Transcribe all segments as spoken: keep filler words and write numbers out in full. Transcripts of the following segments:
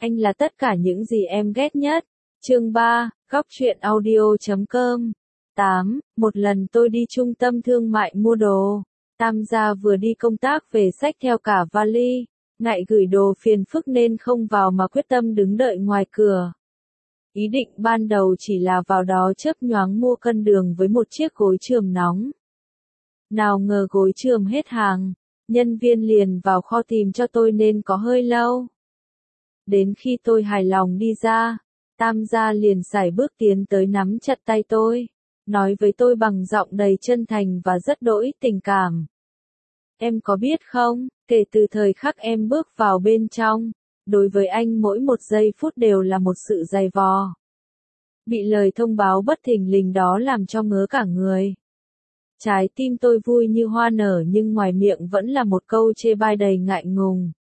Anh là tất cả những gì em ghét nhất. Chương ba, góc truyện audio chấm com. tám. Một lần tôi đi trung tâm thương mại mua đồ. Tam gia vừa đi công tác về xách theo cả vali. Ngại gửi đồ phiền phức nên không vào mà quyết tâm đứng đợi ngoài cửa. Ý định ban đầu chỉ là vào đó chớp nhoáng mua cân đường với một chiếc gối chườm nóng. Nào ngờ gối chườm hết hàng, nhân viên liền vào kho tìm cho tôi nên có hơi lâu. Đến khi tôi hài lòng đi ra, Tam gia liền sải bước tiến tới nắm chặt tay tôi, nói với tôi bằng giọng đầy chân thành và rất đỗi tình cảm. Em có biết không, kể từ thời khắc em bước vào bên trong, đối với anh mỗi một giây phút đều là một sự dày vò. Bị lời thông báo bất thình lình đó làm cho ngớ cả người. Trái tim tôi vui như hoa nở nhưng ngoài miệng vẫn là một câu chê bai đầy ngại ngùng.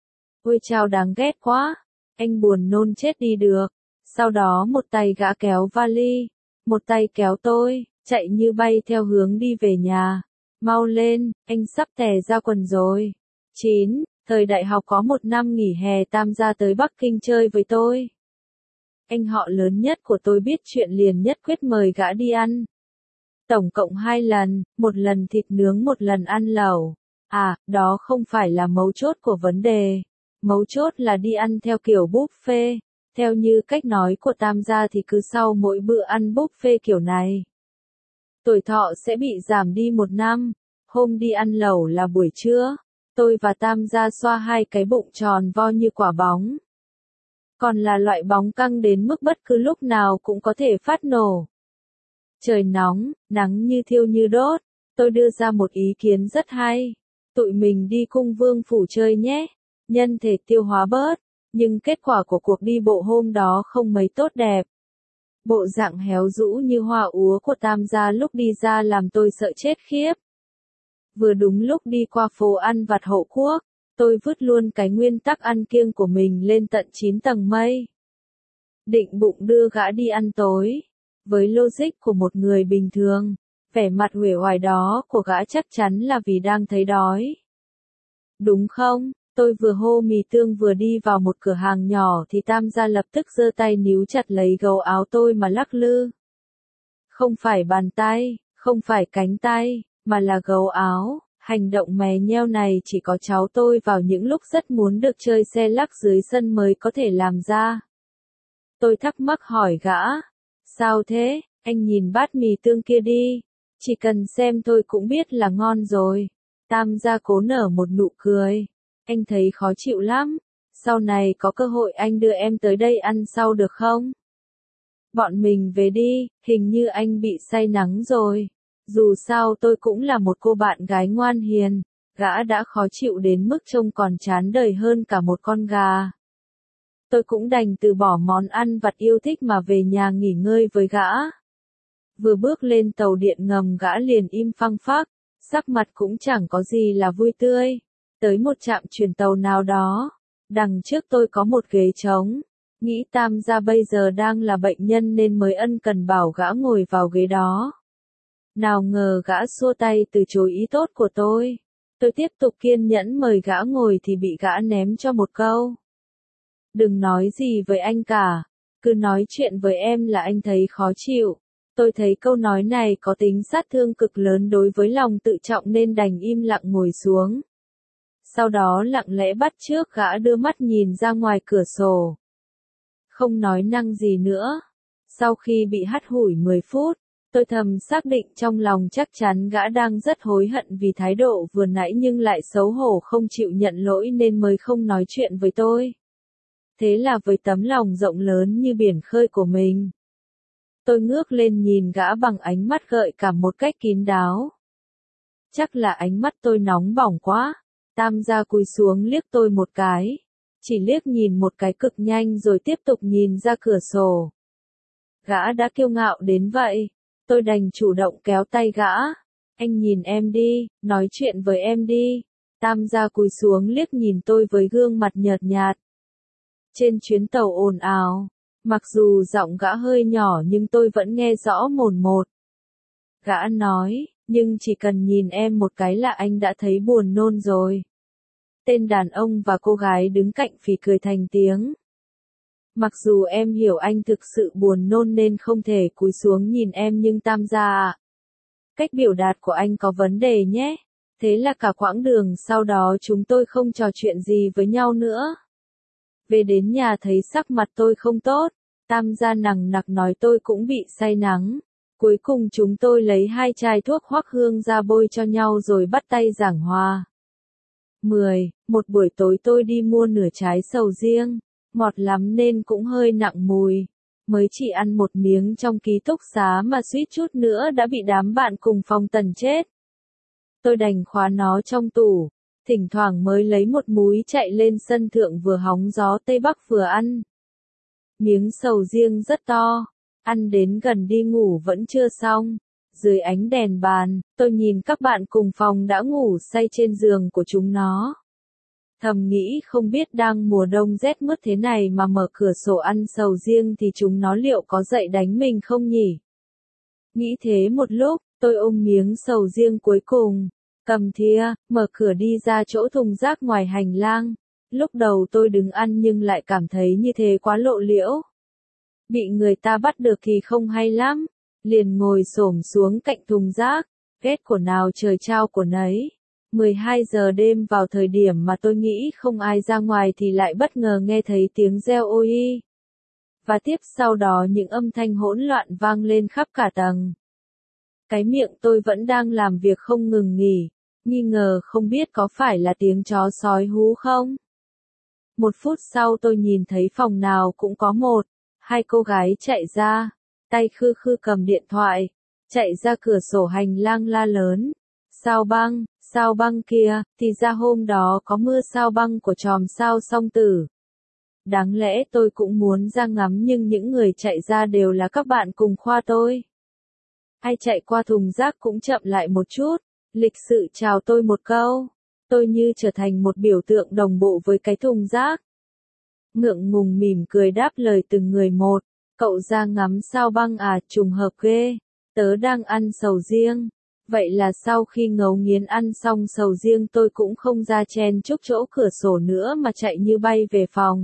Ôi chao đáng ghét quá, anh buồn nôn chết đi được. Sau đó một tay gã kéo vali, một tay kéo tôi, chạy như bay theo hướng đi về nhà. Mau lên, anh sắp tè ra quần rồi. chín. Thời đại học có một năm nghỉ hè Tam gia tới Bắc Kinh chơi với tôi. Anh họ lớn nhất của tôi biết chuyện liền nhất quyết mời gã đi ăn. Tổng cộng hai lần, một lần thịt nướng một lần ăn lẩu. À, đó không phải là mấu chốt của vấn đề. Mấu chốt là đi ăn theo kiểu buffet. Theo như cách nói của Tam gia thì cứ sau mỗi bữa ăn buffet kiểu này, tuổi thọ sẽ bị giảm đi một năm. Hôm đi ăn lẩu là buổi trưa. Tôi và Tam gia xoa hai cái bụng tròn vo như quả bóng. Còn là loại bóng căng đến mức bất cứ lúc nào cũng có thể phát nổ. Trời nóng, nắng như thiêu như đốt. Tôi đưa ra một ý kiến rất hay. Tụi mình đi cung vương phủ chơi nhé. Nhân thể tiêu hóa bớt. Nhưng kết quả của cuộc đi bộ hôm đó không mấy tốt đẹp. Bộ dạng héo rũ như hoa úa của Tam gia lúc đi ra làm tôi sợ chết khiếp. Vừa đúng lúc đi qua phố ăn vặt Hậu Quốc, tôi vứt luôn cái nguyên tắc ăn kiêng của mình lên tận chín tầng mây. Định bụng đưa gã đi ăn tối. Với logic của một người bình thường, vẻ mặt uể oải đó của gã chắc chắn là vì đang thấy đói. Đúng không? Tôi vừa hô mì tương vừa đi vào một cửa hàng nhỏ thì Tam gia lập tức giơ tay níu chặt lấy gấu áo tôi mà lắc lư. Không phải bàn tay, không phải cánh tay, mà là gấu áo. Hành động mè nheo này chỉ có cháu tôi vào những lúc rất muốn được chơi xe lắc dưới sân mới có thể làm ra. Tôi thắc mắc hỏi gã. Sao thế, anh nhìn bát mì tương kia đi. Chỉ cần xem thôi cũng biết là ngon rồi. Tam gia cố nở một nụ cười. Anh thấy khó chịu lắm. Sau này có cơ hội anh đưa em tới đây ăn sau được không? Bọn mình về đi, hình như anh bị say nắng rồi. Dù sao tôi cũng là một cô bạn gái ngoan hiền. Gã đã khó chịu đến mức trông còn chán đời hơn cả một con gà. Tôi cũng đành từ bỏ món ăn vặt yêu thích mà về nhà nghỉ ngơi với gã. Vừa bước lên tàu điện ngầm gã liền im phăng phắc, sắc mặt cũng chẳng có gì là vui tươi. Tới một trạm chuyển tàu nào đó, đằng trước tôi có một ghế trống. Nghĩ Tam gia bây giờ đang là bệnh nhân nên mới ân cần bảo gã ngồi vào ghế đó. Nào ngờ gã xua tay từ chối ý tốt của tôi. Tôi tiếp tục kiên nhẫn mời gã ngồi thì bị gã ném cho một câu. Đừng nói gì với anh cả, cứ nói chuyện với em là anh thấy khó chịu. Tôi thấy câu nói này có tính sát thương cực lớn đối với lòng tự trọng nên đành im lặng ngồi xuống. Sau đó lặng lẽ bắt chước gã đưa mắt nhìn ra ngoài cửa sổ. Không nói năng gì nữa. Sau khi bị hắt hủi mười phút, tôi thầm xác định trong lòng chắc chắn gã đang rất hối hận vì thái độ vừa nãy nhưng lại xấu hổ không chịu nhận lỗi nên mới không nói chuyện với tôi. Thế là với tấm lòng rộng lớn như biển khơi của mình, tôi ngước lên nhìn gã bằng ánh mắt gợi cảm một cách kín đáo. Chắc là ánh mắt tôi nóng bỏng quá. Tam gia cúi xuống liếc tôi một cái. Chỉ liếc nhìn một cái cực nhanh rồi tiếp tục nhìn ra cửa sổ. Gã đã kiêu ngạo đến vậy. Tôi đành chủ động kéo tay gã. Anh nhìn em đi, nói chuyện với em đi. Tam gia cúi xuống liếc nhìn tôi với gương mặt nhợt nhạt. Trên chuyến tàu ồn ào, mặc dù giọng gã hơi nhỏ nhưng tôi vẫn nghe rõ mồn một. Gã nói, nhưng chỉ cần nhìn em một cái là anh đã thấy buồn nôn rồi. Tên đàn ông và cô gái đứng cạnh phì cười thành tiếng. Mặc dù em hiểu anh thực sự buồn nôn nên không thể cúi xuống nhìn em nhưng Tam gia ạ. Cách biểu đạt của anh có vấn đề nhé. Thế là cả quãng đường sau đó chúng tôi không trò chuyện gì với nhau nữa. Về đến nhà thấy sắc mặt tôi không tốt, Tam gia nằng nặc nói tôi cũng bị say nắng. Cuối cùng chúng tôi lấy hai chai thuốc hoắc hương ra bôi cho nhau rồi bắt tay giảng hòa. mười. Một buổi tối tôi đi mua nửa trái sầu riêng, ngọt lắm nên cũng hơi nặng mùi. Mới chỉ ăn một miếng trong ký túc xá mà suýt chút nữa đã bị đám bạn cùng phòng tần chết. Tôi đành khóa nó trong tủ, thỉnh thoảng mới lấy một múi chạy lên sân thượng vừa hóng gió Tây Bắc vừa ăn. Miếng sầu riêng rất to, ăn đến gần đi ngủ vẫn chưa xong. Dưới ánh đèn bàn, tôi nhìn các bạn cùng phòng đã ngủ say trên giường của chúng nó. Thầm nghĩ không biết đang mùa đông rét mướt thế này mà mở cửa sổ ăn sầu riêng thì chúng nó liệu có dậy đánh mình không nhỉ? Nghĩ thế một lúc, tôi ôm miếng sầu riêng cuối cùng, cầm thìa, mở cửa đi ra chỗ thùng rác ngoài hành lang. Lúc đầu tôi đứng ăn nhưng lại cảm thấy như thế quá lộ liễu. Bị người ta bắt được thì không hay lắm, liền ngồi xổm xuống cạnh thùng rác, ghét của nào trời trao của nấy. mười hai giờ đêm vào thời điểm mà tôi nghĩ không ai ra ngoài thì lại bất ngờ nghe thấy tiếng reo ôi y. Và tiếp sau đó những âm thanh hỗn loạn vang lên khắp cả tầng. Cái miệng tôi vẫn đang làm việc không ngừng nghỉ, nghi ngờ không biết có phải là tiếng chó sói hú không. Một phút sau tôi nhìn thấy phòng nào cũng có một, hai cô gái chạy ra, tay khư khư cầm điện thoại, chạy ra cửa sổ hành lang la lớn. Sao băng, sao băng kia, thì ra hôm đó có mưa sao băng của chòm sao song tử. Đáng lẽ tôi cũng muốn ra ngắm nhưng những người chạy ra đều là các bạn cùng khoa tôi. Ai chạy qua thùng rác cũng chậm lại một chút, lịch sự chào tôi một câu. Tôi như trở thành một biểu tượng đồng bộ với cái thùng rác. Ngượng ngùng mỉm cười đáp lời từng người một, cậu ra ngắm sao băng à, trùng hợp ghê, tớ đang ăn sầu riêng. Vậy là sau khi ngấu nghiến ăn xong sầu riêng tôi cũng không ra chen chúc chỗ cửa sổ nữa mà chạy như bay về phòng.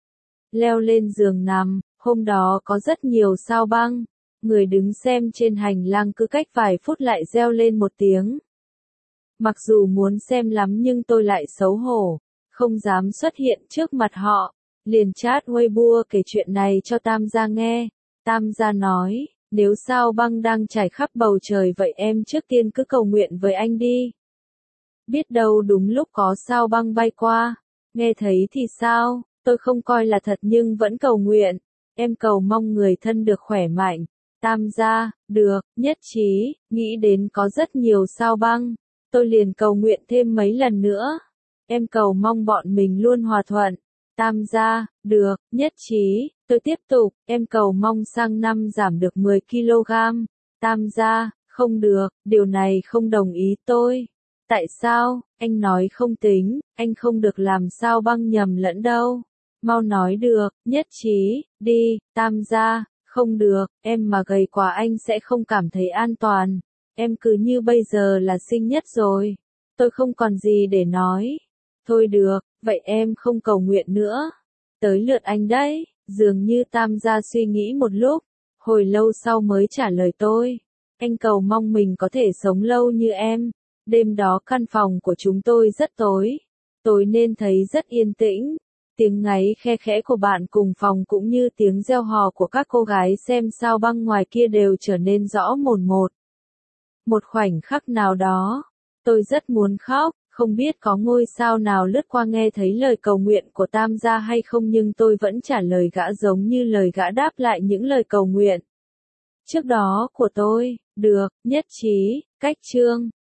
Leo lên giường nằm, hôm đó có rất nhiều sao băng, người đứng xem trên hành lang cứ cách vài phút lại reo lên một tiếng. Mặc dù muốn xem lắm nhưng tôi lại xấu hổ, không dám xuất hiện trước mặt họ, liền chat Weibo kể chuyện này cho Tam gia nghe. Tam gia nói, nếu sao băng đang trải khắp bầu trời vậy em trước tiên cứ cầu nguyện với anh đi. Biết đâu đúng lúc có sao băng bay qua, nghe thấy thì sao, tôi không coi là thật nhưng vẫn cầu nguyện. Em cầu mong người thân được khỏe mạnh. Tam gia, được, nhất trí, nghĩ đến có rất nhiều sao băng. Tôi liền cầu nguyện thêm mấy lần nữa. Em cầu mong bọn mình luôn hòa thuận. Tam gia, được, nhất trí, tôi tiếp tục, em cầu mong sang năm giảm được mười ki lô gam. Tam gia, không được, điều này không đồng ý tôi. Tại sao, anh nói không tính, anh không được làm sao băng nhầm lẫn đâu. Mau nói được, nhất trí, đi, Tam gia, không được, em mà gầy quá anh sẽ không cảm thấy an toàn. Em cứ như bây giờ là xinh nhất rồi. Tôi không còn gì để nói. Thôi được, vậy em không cầu nguyện nữa. Tới lượt anh đấy. Dường như Tam gia suy nghĩ một lúc, hồi lâu sau mới trả lời tôi. Anh cầu mong mình có thể sống lâu như em. Đêm đó căn phòng của chúng tôi rất tối. Tối nên thấy rất yên tĩnh. Tiếng ngáy khe khẽ của bạn cùng phòng cũng như tiếng reo hò của các cô gái xem sao băng ngoài kia đều trở nên rõ mồn một. Một khoảnh khắc nào đó, tôi rất muốn khóc, không biết có ngôi sao nào lướt qua nghe thấy lời cầu nguyện của Tam gia hay không nhưng tôi vẫn trả lời gã giống như lời gã đáp lại những lời cầu nguyện trước đó của tôi. Được, nhất trí, cách chương.